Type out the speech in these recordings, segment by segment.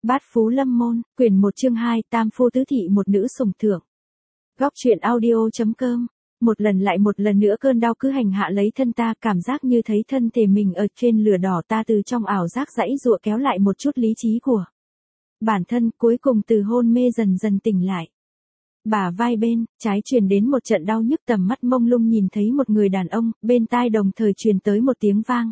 Bát Phú Lâm Môn, quyển 1 chương 2, tam phu tứ thị một nữ sủng thượng. Góc truyện audio.com. Một lần nữa cơn đau cứ hành hạ lấy thân ta, cảm giác như thấy thân thể mình ở trên lửa đỏ, ta từ trong ảo giác giãy giụa kéo lại một chút lý trí của bản thân, cuối cùng từ hôn mê dần dần tỉnh lại. Bả vai bên trái truyền đến một trận đau nhức, tầm mắt mông lung nhìn thấy một người đàn ông, bên tai đồng thời truyền tới một tiếng vang.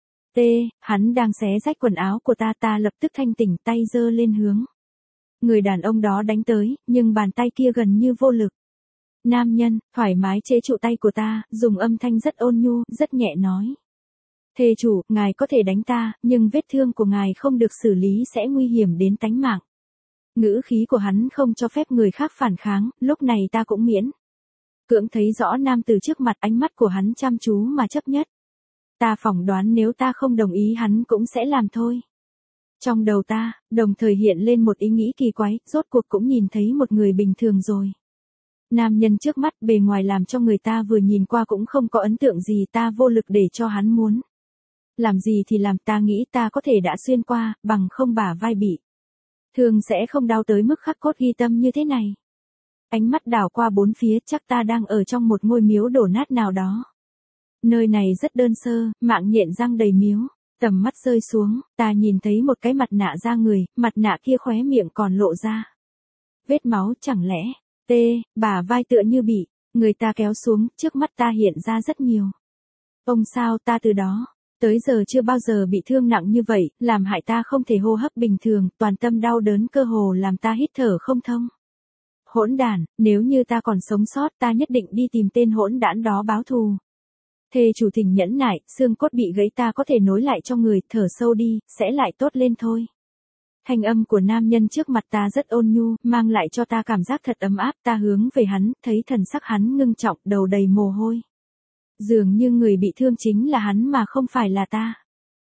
Hắn đang xé rách quần áo của ta lập tức thanh tỉnh, tay giơ lên hướng người đàn ông đó đánh tới, nhưng bàn tay kia gần như vô lực. Nam nhân, thoải mái chế trụ tay của ta, dùng âm thanh rất ôn nhu, rất nhẹ nói. Thê chủ, ngài có thể đánh ta, nhưng vết thương của ngài không được xử lý sẽ nguy hiểm đến tánh mạng. Ngữ khí của hắn không cho phép người khác phản kháng, lúc này ta cũng miễn cưỡng thấy rõ nam từ trước mặt, ánh mắt của hắn chăm chú mà chấp nhất. Ta phỏng đoán nếu ta không đồng ý hắn cũng sẽ làm thôi. Trong đầu ta, đồng thời hiện lên một ý nghĩ kỳ quái, rốt cuộc cũng nhìn thấy một người bình thường rồi. Nam nhân trước mắt bề ngoài làm cho người ta vừa nhìn qua cũng không có ấn tượng gì, ta vô lực để cho hắn muốn làm gì thì làm, ta nghĩ ta có thể đã xuyên qua, bằng không bả vai bị thương sẽ không đau tới mức khắc cốt ghi tâm như thế này. Ánh mắt đảo qua bốn phía, chắc ta đang ở trong một ngôi miếu đổ nát nào đó. Nơi này rất đơn sơ, mạng nhện răng đầy miếu. Tầm mắt rơi xuống, ta nhìn thấy một cái mặt nạ da người, mặt nạ kia khóe miệng còn lộ ra vết máu, chẳng lẽ, bả vai tựa như bị người ta kéo xuống, trước mắt ta hiện ra rất nhiều. Ông sao, ta từ đó tới giờ chưa bao giờ bị thương nặng như vậy, làm hại ta không thể hô hấp bình thường, toàn tâm đau đớn cơ hồ làm ta hít thở không thông. Hỗn đản, nếu như ta còn sống sót, ta nhất định đi tìm tên hỗn đản đó báo thù. Thê chủ thỉnh nhẫn nại, xương cốt bị gãy ta có thể nối lại cho người, thở sâu đi, sẽ lại tốt lên thôi. Thanh âm của nam nhân trước mặt ta rất ôn nhu, mang lại cho ta cảm giác thật ấm áp, ta hướng về hắn, thấy thần sắc hắn ngưng trọng, đầu đầy mồ hôi. Dường như người bị thương chính là hắn mà không phải là ta.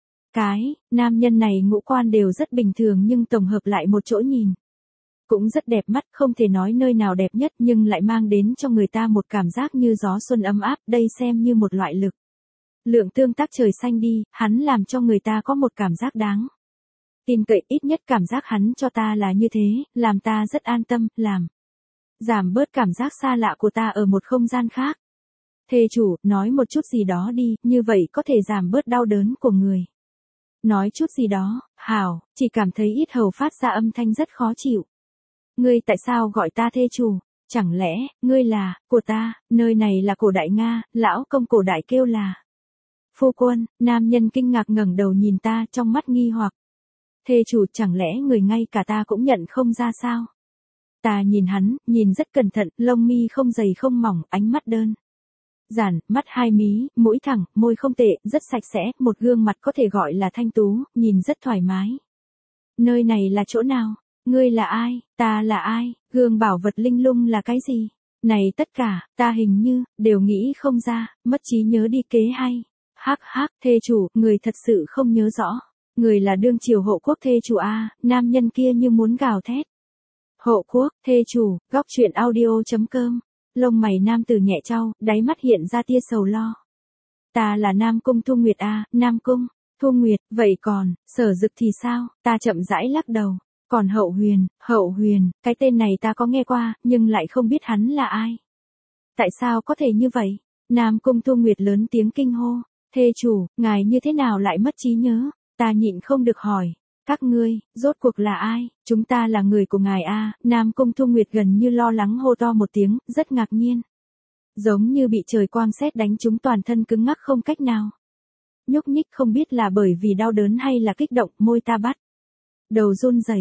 Nam nhân này ngũ quan đều rất bình thường nhưng tổng hợp lại một chỗ nhìn cũng rất đẹp mắt, không thể nói nơi nào đẹp nhất nhưng lại mang đến cho người ta một cảm giác như gió xuân ấm áp, đây xem như một loại lực lượng tương tác trời xanh đi, hắn làm cho người ta có một cảm giác đáng tin cậy, ít nhất cảm giác hắn cho ta là như thế, làm ta rất an tâm, làm giảm bớt cảm giác xa lạ của ta ở một không gian khác. Thê chủ, nói một chút gì đó đi, như vậy có thể giảm bớt đau đớn của người. Nói chút gì đó, hảo, chỉ cảm thấy yết hầu phát ra âm thanh rất khó chịu. Ngươi tại sao gọi ta thê chủ? Chẳng lẽ, ngươi là, của ta, nơi này là cổ đại Nga, lão công cổ đại kêu là. Phu quân, nam nhân kinh ngạc ngẩng đầu nhìn ta, trong mắt nghi hoặc. Thê chủ, chẳng lẽ người ngay cả ta cũng nhận không ra sao? Ta nhìn hắn, nhìn rất cẩn thận, lông mi không dày không mỏng, ánh mắt đơn giản, mắt hai mí, mũi thẳng, môi không tệ, rất sạch sẽ, một gương mặt có thể gọi là thanh tú, nhìn rất thoải mái. Nơi này là chỗ nào? Ngươi là ai? Ta là ai? Gương bảo vật linh lung là cái gì? Này tất cả, ta hình như, đều nghĩ không ra, mất trí nhớ đi kế hay. Thê chủ, người thật sự không nhớ rõ. Người là đương triều hộ quốc thê chủ a, nam nhân kia như muốn gào thét. Hộ quốc, thê chủ, góc truyện audio.com. Lông mày nam tử nhẹ chau, đáy mắt hiện ra tia sầu lo. Ta là Nam Cung Thu Nguyệt a, Nam Cung Thu Nguyệt, vậy còn, Sở Dực thì sao? Ta chậm rãi lắc đầu. Còn Hậu Huyền, cái tên này ta có nghe qua, nhưng lại không biết hắn là ai. Tại sao có thể như vậy? Nam Cung Thu Nguyệt lớn tiếng kinh hô. Thê chủ, ngài như thế nào lại mất trí nhớ? Ta nhịn không được hỏi. Các ngươi, rốt cuộc là ai? Chúng ta là người của ngài a. Nam Cung Thu Nguyệt gần như lo lắng hô to một tiếng, rất ngạc nhiên. Giống như bị trời quang sét đánh trúng, toàn thân cứng ngắc không cách nào nhúc nhích, không biết là bởi vì đau đớn hay là kích động, môi ta bắt đầu run rẩy.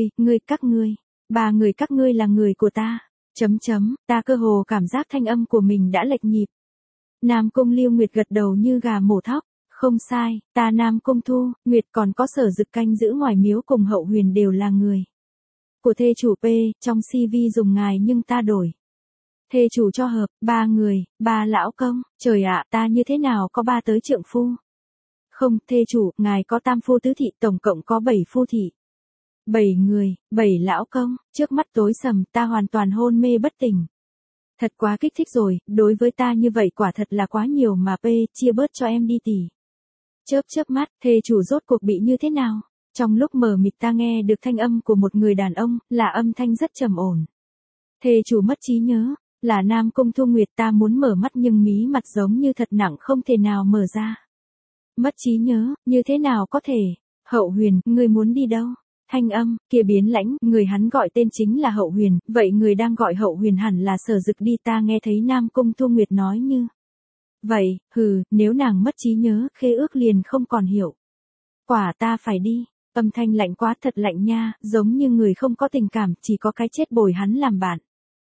Các ngươi, ba người các ngươi là người của ta. Ta cơ hồ cảm giác thanh âm của mình đã lệch nhịp. Nam Cung Liêu Nguyệt gật đầu như gà mổ thóc. Không sai, ta Nam Cung Thu Nguyệt, còn có Sở Dực canh giữ ngoài miếu cùng Hậu Huyền đều là người của thê chủ P, trong CV dùng ngài nhưng ta đổi. Thê chủ cho hợp, 3 người, 3 lão công, trời ạ, ta như thế nào có 3 tới trượng phu? Không, thê chủ, ngài có tam phu tứ thị, tổng cộng có 7 phu thị. 7 người, 7 lão công, trước mắt tối sầm, ta hoàn toàn hôn mê bất tỉnh. Thật quá kích thích rồi, đối với ta như vậy quả thật là quá nhiều mà P, chia bớt cho em đi tỷ. Chớp mắt, thê chủ rốt cuộc bị như thế nào? Trong lúc mờ mịt ta nghe được thanh âm của một người đàn ông, là âm thanh rất trầm ổn. Thề chủ mất trí nhớ, là Nam Cung Thu Nguyệt. Ta muốn mở mắt nhưng mí mặt giống như thật nặng không thể nào mở ra. Mất trí nhớ, như thế nào có thể? Hậu Huyền, ngươi muốn đi đâu? Thanh âm kia biến lãnh, người hắn gọi tên chính là Hậu Huyền, vậy người đang gọi Hậu Huyền hẳn là Sở Dực đi. Ta nghe thấy Nam Cung Thu Nguyệt nói như vậy, nếu nàng mất trí nhớ, khế ước liền không còn hiệu quả, ta phải đi. Âm thanh lạnh quá, thật lạnh nha, giống như người không có tình cảm, chỉ có cái chết bồi hắn làm bạn.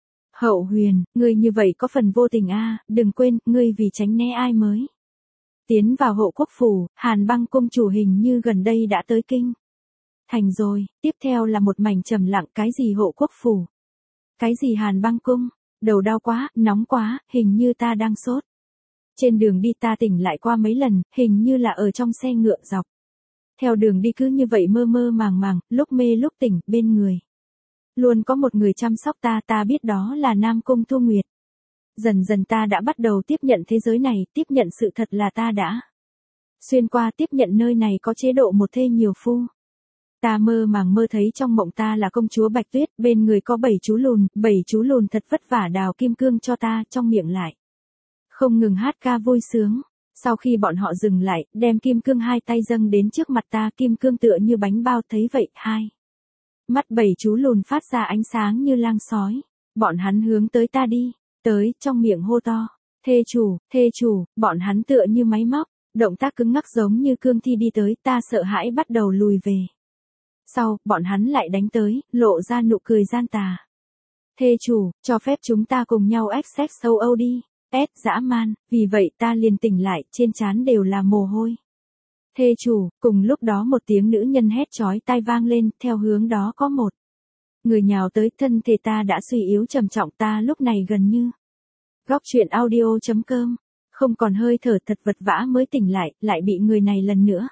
Hậu Huyền, ngươi như vậy có phần vô tình a, đừng quên, ngươi vì tránh né ai mới tiến vào Hộ Quốc phủ. Hàn Băng cung chủ hình như gần đây đã tới kinh thành rồi. Tiếp theo là một mảnh trầm lặng. Cái gì Hộ Quốc phủ? Cái gì Hàn Băng cung? Đầu đau quá, nóng quá, hình như ta đang sốt. Trên đường đi ta tỉnh lại qua mấy lần, hình như là ở trong xe ngựa dọc theo đường đi cứ như vậy mơ mơ màng màng, lúc mê lúc tỉnh. Bên người luôn có một người chăm sóc ta. Ta biết đó là Nam Cung Thu Nguyệt. Dần dần ta đã bắt đầu tiếp nhận thế giới này, tiếp nhận sự thật là ta đã xuyên qua, tiếp nhận nơi này có chế độ một thê nhiều phu. Ta mơ màng mơ thấy trong mộng ta là công chúa Bạch Tuyết, bên người có 7 chú lùn thật vất vả đào kim cương cho ta, trong miệng lại không ngừng hát ca vui sướng. Sau khi bọn họ dừng lại, đem kim cương hai tay dâng đến trước mặt ta, kim cương tựa như bánh bao. Thấy vậy, hai mắt 7 chú lùn phát ra ánh sáng như lang sói. Bọn hắn hướng tới ta đi tới, trong miệng hô to, thê chủ. Bọn hắn tựa như máy móc, động tác cứng ngắc giống như cương thi đi tới. Ta sợ hãi bắt đầu lùi về sau, bọn hắn lại đánh tới, lộ ra nụ cười gian tà. Thê chủ, cho phép chúng ta cùng nhau access sâu Âu đi. Dã man, vì vậy ta liền tỉnh lại, trên trán đều là mồ hôi. Thê chủ, cùng lúc đó một tiếng nữ nhân hét chói tai vang lên, theo hướng đó có một người nhào tới. Thân thể ta đã suy yếu trầm trọng, ta lúc này gần như góc truyện audio.com, không còn hơi thở, thật vật vã mới tỉnh lại bị người này lần nữa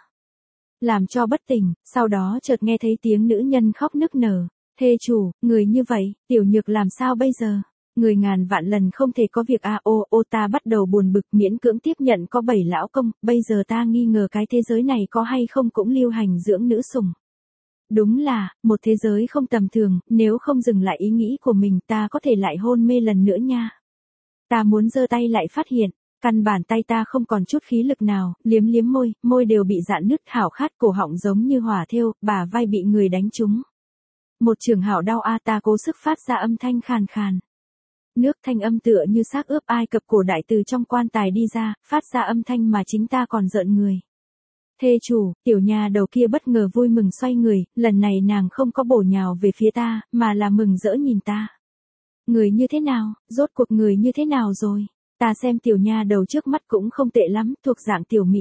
làm cho bất tỉnh. Sau đó chợt nghe thấy tiếng nữ nhân khóc nức nở. Thê chủ, người như vậy, tiểu nhược làm sao bây giờ? Người ngàn vạn lần không thể có việc ta bắt đầu buồn bực, miễn cưỡng tiếp nhận có 7 lão công. Bây giờ ta nghi ngờ cái thế giới này có hay không cũng lưu hành dưỡng nữ sủng. Đúng là một thế giới không tầm thường, nếu không dừng lại ý nghĩ của mình ta có thể lại hôn mê lần nữa nha. Ta muốn giơ tay lại phát hiện, căn bản tay ta không còn chút khí lực nào, liếm môi đều bị rạn nứt, hảo khát, cổ họng giống như hỏa thiêu, bả vai bị người đánh trúng. Một trường hảo đau ta cố sức phát ra âm thanh khàn khàn. Nước thanh âm tựa như xác ướp Ai Cập cổ đại từ trong quan tài đi ra, phát ra âm thanh mà chính ta còn rợn người. Thê chủ, tiểu nhà đầu kia bất ngờ vui mừng xoay người, lần này nàng không có bổ nhào về phía ta, mà là mừng rỡ nhìn ta. Người như thế nào, rốt cuộc người như thế nào rồi? Ta xem tiểu nha đầu trước mắt cũng không tệ lắm, thuộc dạng tiểu mỹ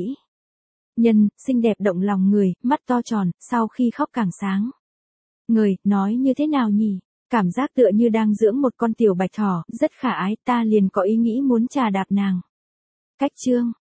nhân, xinh đẹp động lòng người, mắt to tròn, sau khi khóc càng sáng. Người, nói như thế nào nhỉ? Cảm giác tựa như đang dưỡng một con tiểu bạch thỏ, rất khả ái, ta liền có ý nghĩ muốn chà đạp nàng. Cách chương